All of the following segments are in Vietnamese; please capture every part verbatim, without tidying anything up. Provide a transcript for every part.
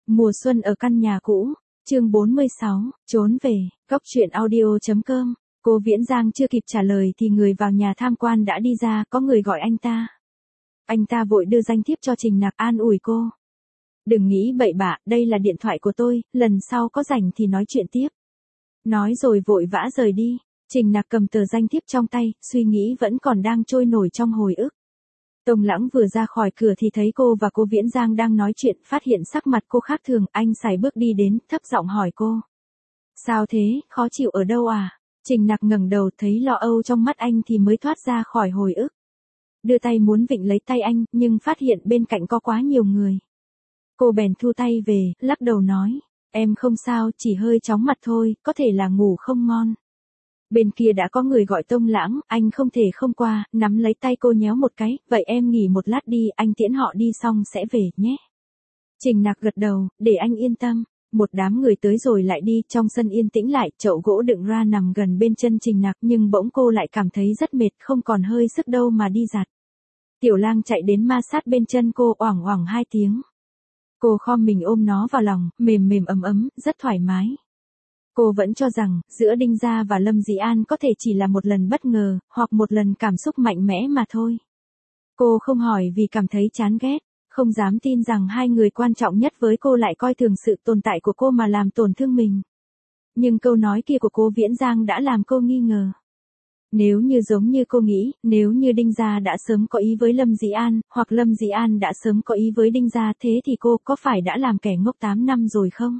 Mùa xuân ở căn nhà cũ, chương bốn mươi sáu, trốn về, Cóc truyện audio chấm com. Cô Viễn Giang chưa kịp trả lời thì người vào nhà tham quan đã đi ra, có người gọi anh ta. Anh ta vội đưa danh thiếp cho Trình Nặc an ủi cô. Đừng nghĩ bậy bạ, đây là điện thoại của tôi, lần sau có rảnh thì nói chuyện tiếp. Nói rồi vội vã rời đi. Trình Nặc cầm tờ danh thiếp trong tay, suy nghĩ vẫn còn đang trôi nổi trong hồi ức. Tông Lãng vừa ra khỏi cửa thì thấy cô và cô Viễn Giang đang nói chuyện, phát hiện sắc mặt cô khác thường, anh sải bước đi đến, thấp giọng hỏi cô. Sao thế, khó chịu ở đâu à? Trình Nặc ngẩng đầu thấy lo âu trong mắt anh thì mới thoát ra khỏi hồi ức. Đưa tay muốn vịnh lấy tay anh, nhưng phát hiện bên cạnh có quá nhiều người. Cô bèn thu tay về, lắc đầu nói, em không sao, chỉ hơi chóng mặt thôi, có thể là ngủ không ngon. Bên kia đã có người gọi Tông Lãng, anh không thể không qua, nắm lấy tay cô nhéo một cái, vậy em nghỉ một lát đi, anh tiễn họ đi xong sẽ về, nhé. Trình Nặc gật đầu, để anh yên tâm. Một đám người tới rồi lại đi, trong sân yên tĩnh lại, chậu gỗ đựng ra nằm gần bên chân Trình Nặc, nhưng bỗng cô lại cảm thấy rất mệt, không còn hơi sức đâu mà đi giặt. Tiểu Lang chạy đến ma sát bên chân cô, oảng oảng hai tiếng. Cô khom mình ôm nó vào lòng, mềm mềm ấm ấm, rất thoải mái. Cô vẫn cho rằng, giữa Đinh Gia và Lâm Dĩ An có thể chỉ là một lần bất ngờ, hoặc một lần cảm xúc mạnh mẽ mà thôi. Cô không hỏi vì cảm thấy chán ghét, không dám tin rằng hai người quan trọng nhất với cô lại coi thường sự tồn tại của cô mà làm tổn thương mình. Nhưng câu nói kia của cô Viễn Giang đã làm cô nghi ngờ. Nếu như giống như cô nghĩ, nếu như Đinh Gia đã sớm có ý với Lâm Dĩ An, hoặc Lâm Dĩ An đã sớm có ý với Đinh Gia, thế thì cô có phải đã làm kẻ ngốc tám năm rồi không?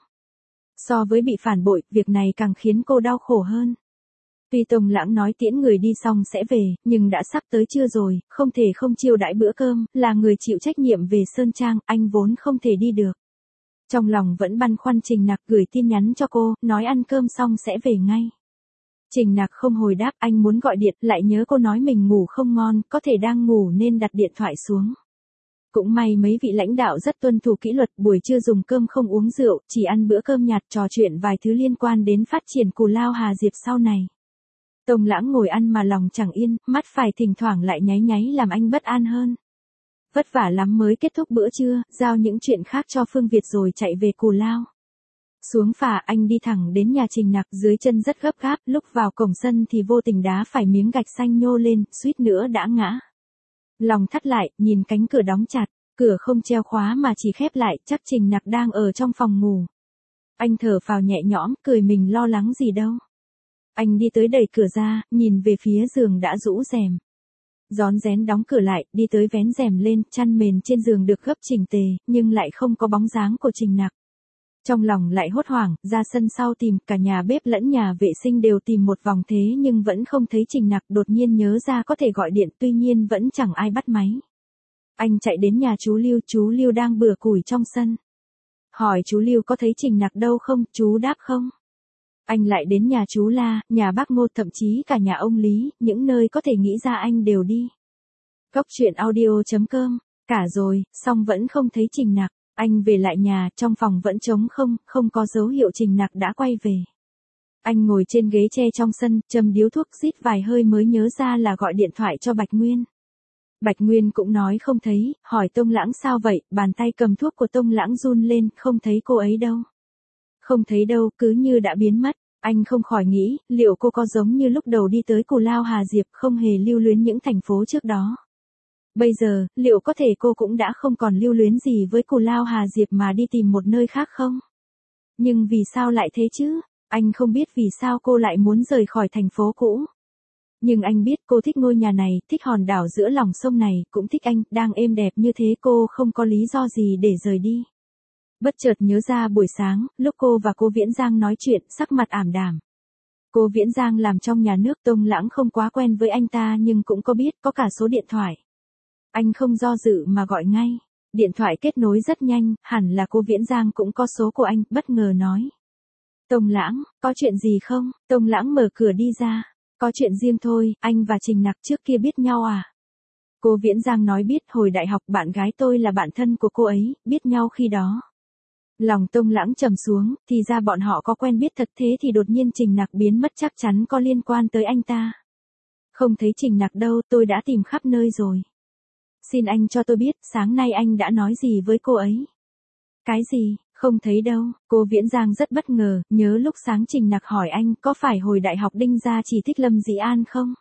So với bị phản bội, việc này càng khiến cô đau khổ hơn. Tuy Tông Lãng nói tiễn người đi xong sẽ về, nhưng đã sắp tới trưa rồi, không thể không chiêu đãi bữa cơm, là người chịu trách nhiệm về Sơn Trang, anh vốn không thể đi được. Trong lòng vẫn băn khoăn, Trình Nặc gửi tin nhắn cho cô, nói ăn cơm xong sẽ về ngay. Trình Nặc không hồi đáp, anh muốn gọi điện, lại nhớ cô nói mình ngủ không ngon, có thể đang ngủ nên đặt điện thoại xuống. Cũng may mấy vị lãnh đạo rất tuân thủ kỷ luật, buổi trưa dùng cơm không uống rượu, chỉ ăn bữa cơm nhạt, trò chuyện vài thứ liên quan đến phát triển Cù Lao Hà Diệp sau này. Tông Lãng ngồi ăn mà lòng chẳng yên, mắt phải thỉnh thoảng lại nháy nháy làm anh bất an hơn. Vất vả lắm mới kết thúc bữa trưa, giao những chuyện khác cho Phương Việt rồi chạy về Cù Lao. Xuống phà anh đi thẳng đến nhà Trình Nặc, dưới chân rất gấp gáp, lúc vào cổng sân thì vô tình đá phải miếng gạch xanh nhô lên, suýt nữa đã ngã. Lòng thắt lại, nhìn cánh cửa đóng chặt, cửa không treo khóa mà chỉ khép lại, chắc Trình Nặc đang ở trong phòng ngủ. Anh thở phào nhẹ nhõm, cười mình lo lắng gì đâu. Anh đi tới đẩy cửa ra, nhìn về phía giường đã rũ rèm. Rón rén đóng cửa lại, đi tới vén rèm lên, chăn mền trên giường được gấp chỉnh tề, nhưng lại không có bóng dáng của Trình Nặc. Trong lòng lại hốt hoảng, ra sân sau tìm, cả nhà bếp lẫn nhà vệ sinh đều tìm một vòng thế nhưng vẫn không thấy Trình Nặc, đột nhiên nhớ ra có thể gọi điện, tuy nhiên vẫn chẳng ai bắt máy. Anh chạy đến nhà chú Lưu, chú Lưu đang bừa củi trong sân. Hỏi chú Lưu có thấy Trình Nặc đâu không, chú đáp không. Anh lại đến nhà chú La, nhà bác Ngô, thậm chí cả nhà ông Lý, những nơi có thể nghĩ ra anh đều đi. Cóc truyện audio chấm com, cả rồi, xong vẫn không thấy Trình Nặc. Anh về lại nhà, trong phòng vẫn trống không, không có dấu hiệu Trình Nặc đã quay về. Anh ngồi trên ghế tre trong sân, châm điếu thuốc, rít vài hơi mới nhớ ra là gọi điện thoại cho Bạch Nguyên. Bạch Nguyên cũng nói không thấy, hỏi Tông Lãng sao vậy, bàn tay cầm thuốc của Tông Lãng run lên, không thấy cô ấy đâu. Không thấy đâu, cứ như đã biến mất. Anh không khỏi nghĩ, liệu cô có giống như lúc đầu đi tới Cù Lao Hà Diệp, không hề lưu luyến những thành phố trước đó. Bây giờ, liệu có thể cô cũng đã không còn lưu luyến gì với Cù Lao Hà Diệp mà đi tìm một nơi khác không? Nhưng vì sao lại thế chứ? Anh không biết vì sao cô lại muốn rời khỏi thành phố cũ. Nhưng anh biết cô thích ngôi nhà này, thích hòn đảo giữa lòng sông này, cũng thích anh, đang êm đẹp như thế cô không có lý do gì để rời đi. Bất chợt nhớ ra buổi sáng, lúc cô và cô Viễn Giang nói chuyện, sắc mặt ảm đạm. Cô Viễn Giang làm trong nhà nước, Tông Lãng không quá quen với anh ta nhưng cũng có biết, có cả số điện thoại. Anh không do dự mà gọi ngay. Điện thoại kết nối rất nhanh, hẳn là cô Viễn Giang cũng có số của anh, bất ngờ nói. Tông Lãng, có chuyện gì không? Tông Lãng mở cửa đi ra. Có chuyện riêng thôi, anh và Trình Nặc trước kia biết nhau à? Cô Viễn Giang nói biết, hồi đại học bạn gái tôi là bạn thân của cô ấy, biết nhau khi đó. Lòng Tông Lãng trầm xuống, thì ra bọn họ có quen biết thật, thế thì đột nhiên Trình Nặc biến mất chắc chắn có liên quan tới anh ta. Không thấy Trình Nặc đâu, tôi đã tìm khắp nơi rồi. Xin anh cho tôi biết, sáng nay anh đã nói gì với cô ấy? Cái gì? Không thấy đâu, cô Viễn Giang rất bất ngờ, nhớ lúc sáng Trình Nặc hỏi anh có phải hồi đại học Đinh gia chỉ thích Lâm Dĩ An không?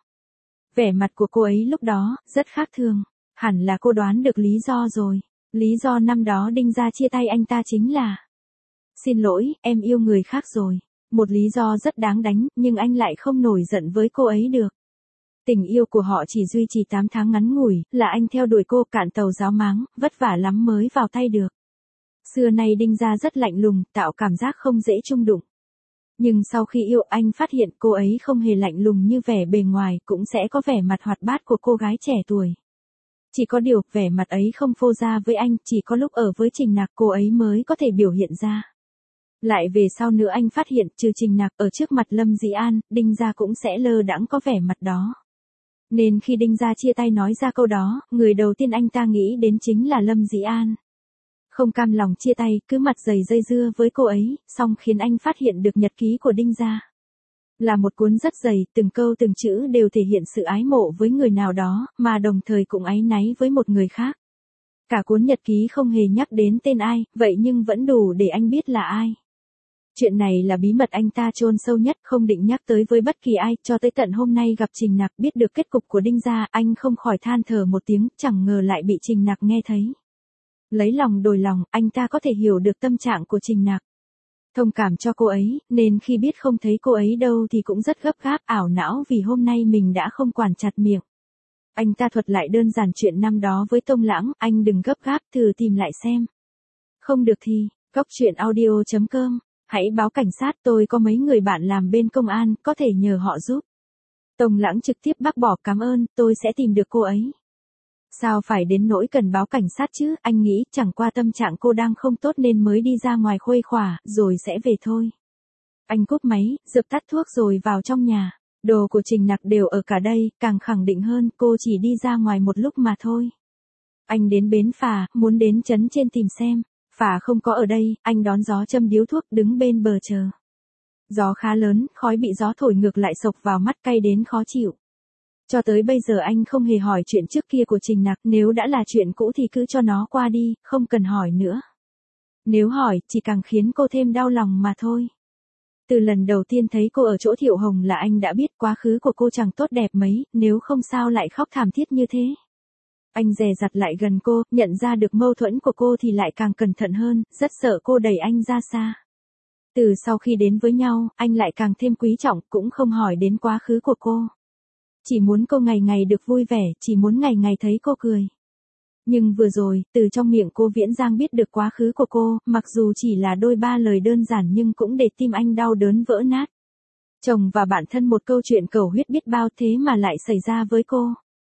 Vẻ mặt của cô ấy lúc đó, rất khác thường. Hẳn là cô đoán được lý do rồi. Lý do năm đó Đinh gia chia tay anh ta chính là: xin lỗi, em yêu người khác rồi. Một lý do rất đáng đánh, nhưng anh lại không nổi giận với cô ấy được. Tình yêu của họ chỉ duy trì tám tháng ngắn ngủi, là anh theo đuổi cô cạn tàu giáo máng, vất vả lắm mới vào tay được. Xưa nay Đinh gia rất lạnh lùng, tạo cảm giác không dễ chung đụng. Nhưng sau khi yêu anh phát hiện cô ấy không hề lạnh lùng như vẻ bề ngoài, cũng sẽ có vẻ mặt hoạt bát của cô gái trẻ tuổi. Chỉ có điều, vẻ mặt ấy không phô ra với anh, chỉ có lúc ở với Trình Nặc cô ấy mới có thể biểu hiện ra. Lại về sau nữa anh phát hiện, trừ Trình Nặc ở trước mặt Lâm Dĩ An, Đinh gia cũng sẽ lơ đãng có vẻ mặt đó. Nên khi Đinh gia chia tay nói ra câu đó, người đầu tiên anh ta nghĩ đến chính là Lâm Dĩ An. Không cam lòng chia tay, cứ mặt dày dây dưa với cô ấy, xong khiến anh phát hiện được nhật ký của Đinh gia. Là một cuốn rất dày, từng câu từng chữ đều thể hiện sự ái mộ với người nào đó, mà đồng thời cũng áy náy với một người khác. Cả cuốn nhật ký không hề nhắc đến tên ai, vậy nhưng vẫn đủ để anh biết là ai. Chuyện này là bí mật anh ta chôn sâu nhất, không định nhắc tới với bất kỳ ai, cho tới tận hôm nay gặp Trình Nặc biết được kết cục của Đinh gia, anh không khỏi than thở một tiếng, chẳng ngờ lại bị Trình Nặc nghe thấy. Lấy lòng đổi lòng, anh ta có thể hiểu được tâm trạng của Trình Nặc. Thông cảm cho cô ấy, nên khi biết không thấy cô ấy đâu thì cũng rất gấp gáp, ảo não vì hôm nay mình đã không quản chặt miệng. Anh ta thuật lại đơn giản chuyện năm đó với Tông Lãng, anh đừng gấp gáp, thử tìm lại xem. Không được thì, cóc truyện audio chấm com, hãy báo cảnh sát, tôi có mấy người bạn làm bên công an, có thể nhờ họ giúp. Tông Lãng trực tiếp bác bỏ, cảm ơn, tôi sẽ tìm được cô ấy. Sao phải đến nỗi cần báo cảnh sát chứ, anh nghĩ chẳng qua tâm trạng cô đang không tốt nên mới đi ra ngoài khuây khỏa, rồi sẽ về thôi. Anh cúp máy, dập tắt thuốc rồi vào trong nhà. Đồ của Trình Nặc đều ở cả đây, càng khẳng định hơn cô chỉ đi ra ngoài một lúc mà thôi. Anh đến bến phà, muốn đến trấn trên tìm xem. Phà không có ở đây, anh đón gió châm điếu thuốc đứng bên bờ chờ. Gió khá lớn, khói bị gió thổi ngược lại sộc vào mắt cay đến khó chịu. Cho tới bây giờ anh không hề hỏi chuyện trước kia của Trình Nặc, nếu đã là chuyện cũ thì cứ cho nó qua đi, không cần hỏi nữa. Nếu hỏi, chỉ càng khiến cô thêm đau lòng mà thôi. Từ lần đầu tiên thấy cô ở chỗ Thiệu Hồng là anh đã biết quá khứ của cô chẳng tốt đẹp mấy, nếu không sao lại khóc thảm thiết như thế. Anh dè dặt lại gần cô, nhận ra được mâu thuẫn của cô thì lại càng cẩn thận hơn, rất sợ cô đẩy anh ra xa. Từ sau khi đến với nhau, anh lại càng thêm quý trọng, cũng không hỏi đến quá khứ của cô. Chỉ muốn cô ngày ngày được vui vẻ, chỉ muốn ngày ngày thấy cô cười. Nhưng vừa rồi, từ trong miệng cô Viễn Giang biết được quá khứ của cô, mặc dù chỉ là đôi ba lời đơn giản nhưng cũng để tim anh đau đớn vỡ nát. Chồng và bạn thân một câu chuyện cầu huyết biết bao, thế mà lại xảy ra với cô.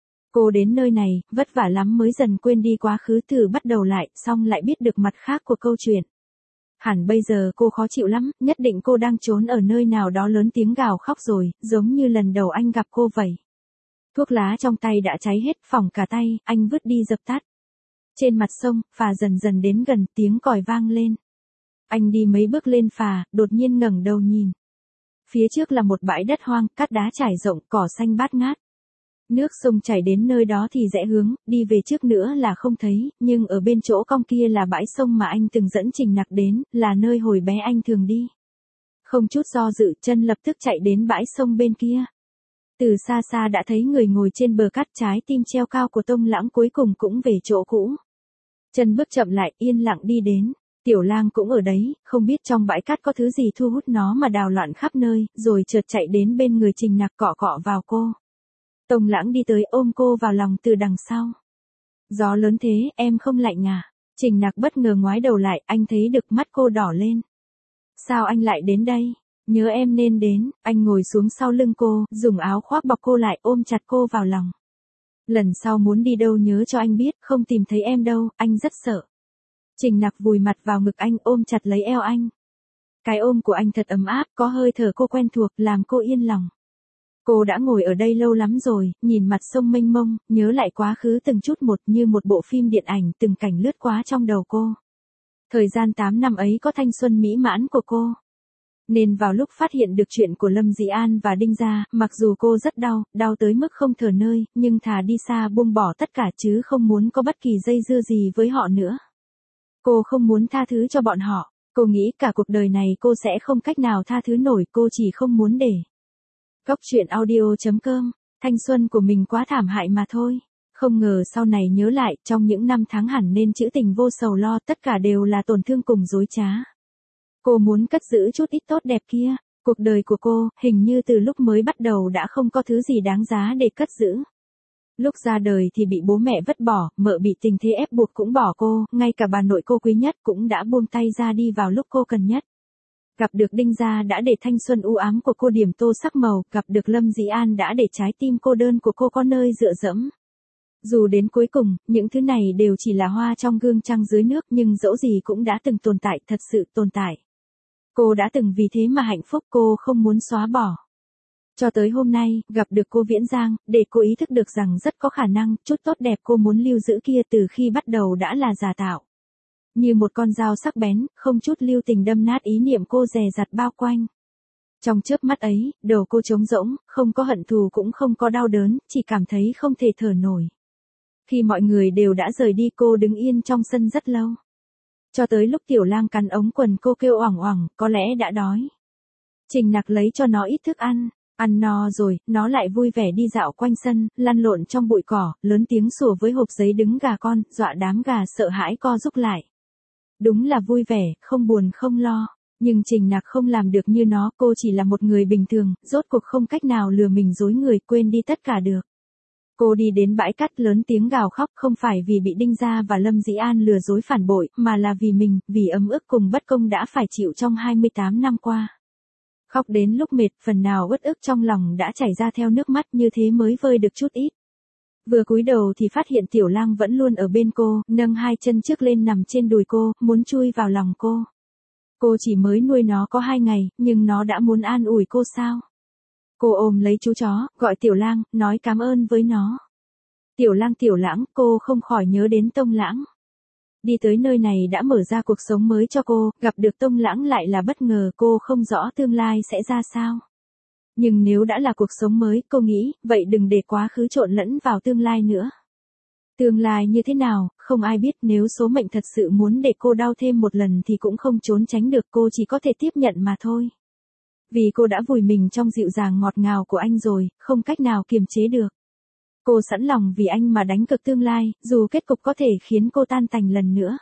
Cô đến nơi này, vất vả lắm mới dần quên đi quá khứ, từ bắt đầu lại, xong lại biết được mặt khác của câu chuyện. Hẳn bây giờ cô khó chịu lắm, nhất định cô đang trốn ở nơi nào đó lớn tiếng gào khóc rồi, giống như lần đầu anh gặp cô vậy. Thuốc lá trong tay đã cháy hết, phỏng cả tay, anh vứt đi dập tắt. Trên mặt sông, phà dần dần đến gần, tiếng còi vang lên. Anh đi mấy bước lên phà, đột nhiên ngẩng đầu nhìn. Phía trước là một bãi đất hoang, cát đá trải rộng, cỏ xanh bát ngát. Nước sông chảy đến nơi đó thì rẽ hướng, đi về trước nữa là không thấy, nhưng ở bên chỗ cong kia là bãi sông mà anh từng dẫn Trình Nặc đến, là nơi hồi bé anh thường đi. Không chút do dự, chân lập tức chạy đến bãi sông bên kia. Từ xa xa đã thấy người ngồi trên bờ cát, trái tim treo cao của Tông Lãng cuối cùng cũng về chỗ cũ. Chân bước chậm lại, yên lặng đi đến. Tiểu Lang cũng ở đấy, không biết trong bãi cát có thứ gì thu hút nó mà đào loạn khắp nơi, rồi chợt chạy đến bên người Trình Nặc cọ cọ vào cô. Tông Lãng đi tới ôm cô vào lòng từ đằng sau. Gió lớn thế, em không lạnh à? Trình Nặc bất ngờ ngoái đầu lại, anh thấy được mắt cô đỏ lên. Sao anh lại đến đây? Nhớ em nên đến. Anh ngồi xuống sau lưng cô, dùng áo khoác bọc cô lại, ôm chặt cô vào lòng. Lần sau muốn đi đâu nhớ cho anh biết, không tìm thấy em đâu, anh rất sợ. Trình Nặc vùi mặt vào ngực anh, ôm chặt lấy eo anh. Cái ôm của anh thật ấm áp, có hơi thở cô quen thuộc, làm cô yên lòng. Cô đã ngồi ở đây lâu lắm rồi, nhìn mặt sông mênh mông, nhớ lại quá khứ từng chút một như một bộ phim điện ảnh, từng cảnh lướt qua trong đầu cô. Thời gian tám năm ấy có thanh xuân mỹ mãn của cô. Nên vào lúc phát hiện được chuyện của Lâm Dĩ An và Đinh gia, mặc dù cô rất đau, đau tới mức không thở nơi, nhưng thà đi xa buông bỏ tất cả chứ không muốn có bất kỳ dây dưa gì với họ nữa. Cô không muốn tha thứ cho bọn họ. Cô nghĩ cả cuộc đời này cô sẽ không cách nào tha thứ nổi, cô chỉ không muốn để. Góc truyện audio.com, thanh xuân của mình quá thảm hại mà thôi. Không ngờ sau này nhớ lại, trong những năm tháng hẳn nên trữ tình vô sầu lo, tất cả đều là tổn thương cùng dối trá. Cô muốn cất giữ chút ít tốt đẹp kia. Cuộc đời của cô, hình như từ lúc mới bắt đầu đã không có thứ gì đáng giá để cất giữ. Lúc ra đời thì bị bố mẹ vứt bỏ, mợ bị tình thế ép buộc cũng bỏ cô, ngay cả bà nội cô quý nhất cũng đã buông tay ra đi vào lúc cô cần nhất. Gặp được Đinh Gia đã để thanh xuân u ám của cô điểm tô sắc màu, gặp được Lâm Dĩ An đã để trái tim cô đơn của cô có nơi dựa dẫm. Dù đến cuối cùng, những thứ này đều chỉ là hoa trong gương trăng dưới nước, nhưng dẫu gì cũng đã từng tồn tại, thật sự tồn tại. Cô đã từng vì thế mà hạnh phúc, cô không muốn xóa bỏ. Cho tới hôm nay, gặp được cô Viễn Giang, để cô ý thức được rằng rất có khả năng, chút tốt đẹp cô muốn lưu giữ kia từ khi bắt đầu đã là giả tạo. Như một con dao sắc bén, không chút lưu tình đâm nát ý niệm cô dè dặt bao quanh. Trong chớp mắt ấy, đầu cô trống rỗng, không có hận thù cũng không có đau đớn, chỉ cảm thấy không thể thở nổi. Khi mọi người đều đã rời đi, cô đứng yên trong sân rất lâu. Cho tới lúc Tiểu Lang cắn ống quần cô kêu oảng oảng, có lẽ đã đói. Trình Nặc lấy cho nó ít thức ăn, ăn no rồi, nó lại vui vẻ đi dạo quanh sân, lăn lộn trong bụi cỏ, lớn tiếng sủa với hộp giấy đứng gà con, dọa đám gà sợ hãi co rúm lại. Đúng là vui vẻ, không buồn không lo, nhưng Trình Nặc không làm được như nó, cô chỉ là một người bình thường, rốt cuộc không cách nào lừa mình dối người, quên đi tất cả được. Cô đi đến bãi cát lớn tiếng gào khóc, không phải vì bị Đinh Gia và Lâm Dĩ An lừa dối phản bội, mà là vì mình, vì ấm ức cùng bất công đã phải chịu trong hai mươi tám năm qua. Khóc đến lúc mệt, phần nào uất ức trong lòng đã chảy ra theo nước mắt, như thế mới vơi được chút ít. Vừa cúi đầu thì phát hiện Tiểu Lang vẫn luôn ở bên cô, nâng hai chân trước lên nằm trên đùi cô, muốn chui vào lòng cô. Cô chỉ mới nuôi nó có hai ngày, nhưng nó đã muốn an ủi cô sao? Cô ôm lấy chú chó, gọi Tiểu Lang, nói cảm ơn với nó. Tiểu Lang Tiểu Lãng, cô không khỏi nhớ đến Tông Lãng. Đi tới nơi này đã mở ra cuộc sống mới cho cô, gặp được Tông Lãng lại là bất ngờ, cô không rõ tương lai sẽ ra sao. Nhưng nếu đã là cuộc sống mới, cô nghĩ, vậy đừng để quá khứ trộn lẫn vào tương lai nữa. Tương lai như thế nào, không ai biết, nếu số mệnh thật sự muốn để cô đau thêm một lần thì cũng không trốn tránh được, cô chỉ có thể tiếp nhận mà thôi. Vì cô đã vùi mình trong dịu dàng ngọt ngào của anh rồi, không cách nào kiềm chế được. Cô sẵn lòng vì anh mà đánh cược tương lai, dù kết cục có thể khiến cô tan tành lần nữa.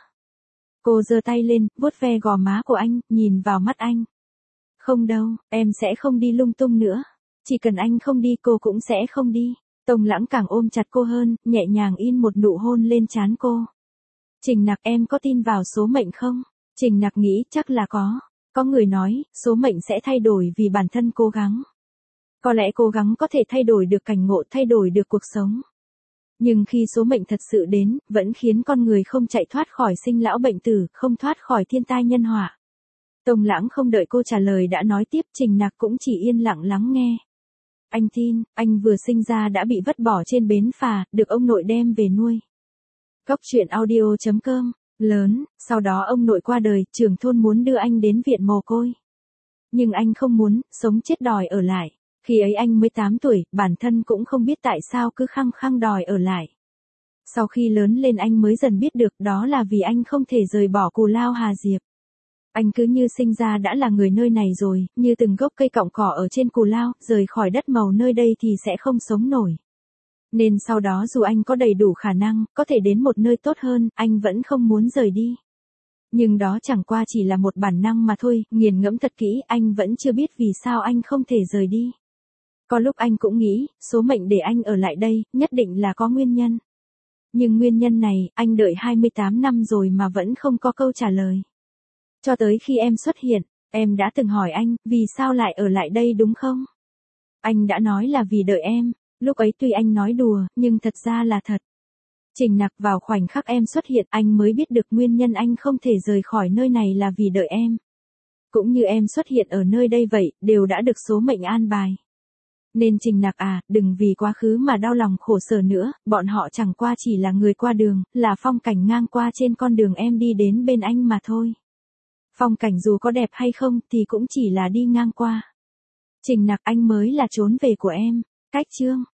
Cô giơ tay lên, vuốt ve gò má của anh, nhìn vào mắt anh. Không đâu, em sẽ không đi lung tung nữa. Chỉ cần anh không đi cô cũng sẽ không đi. Tông Lãng càng ôm chặt cô hơn, nhẹ nhàng in một nụ hôn lên trán cô. Trình Nặc, em có tin vào số mệnh không? Trình Nặc nghĩ chắc là có. Có người nói, số mệnh sẽ thay đổi vì bản thân cố gắng. Có lẽ cố gắng có thể thay đổi được cảnh ngộ, thay đổi được cuộc sống. Nhưng khi số mệnh thật sự đến, vẫn khiến con người không chạy thoát khỏi sinh lão bệnh tử, không thoát khỏi thiên tai nhân họa. Tông Lãng không đợi cô trả lời đã nói tiếp, Trình Nặc cũng chỉ yên lặng lắng nghe. Anh tin, anh vừa sinh ra đã bị vứt bỏ trên bến phà, được ông nội đem về nuôi. Góc truyện audio.com, lớn, sau đó ông nội qua đời, trưởng thôn muốn đưa anh đến viện mồ côi. Nhưng anh không muốn, sống chết đòi ở lại. Khi ấy anh mới tám tuổi, bản thân cũng không biết tại sao cứ khăng khăng đòi ở lại. Sau khi lớn lên anh mới dần biết được đó là vì anh không thể rời bỏ Cù Lao Hà Diệp. Anh cứ như sinh ra đã là người nơi này rồi, như từng gốc cây cọng cỏ ở trên Cù Lao, rời khỏi đất màu nơi đây thì sẽ không sống nổi. Nên sau đó dù anh có đầy đủ khả năng, có thể đến một nơi tốt hơn, anh vẫn không muốn rời đi. Nhưng đó chẳng qua chỉ là một bản năng mà thôi, nghiền ngẫm thật kỹ, anh vẫn chưa biết vì sao anh không thể rời đi. Có lúc anh cũng nghĩ, số mệnh để anh ở lại đây, nhất định là có nguyên nhân. Nhưng nguyên nhân này, anh đợi hai mươi tám năm rồi mà vẫn không có câu trả lời. Cho tới khi em xuất hiện, em đã từng hỏi anh, vì sao lại ở lại đây đúng không? Anh đã nói là vì đợi em, lúc ấy tuy anh nói đùa, nhưng thật ra là thật. Trình Nặc, vào khoảnh khắc em xuất hiện, anh mới biết được nguyên nhân anh không thể rời khỏi nơi này là vì đợi em. Cũng như em xuất hiện ở nơi đây vậy, đều đã được số mệnh an bài. Nên Trình Nặc à, đừng vì quá khứ mà đau lòng khổ sở nữa, bọn họ chẳng qua chỉ là người qua đường, là phong cảnh ngang qua trên con đường em đi đến bên anh mà thôi. Phong cảnh dù có đẹp hay không thì cũng chỉ là đi ngang qua. Trình Nặc, anh mới là trốn về của em. Cách chương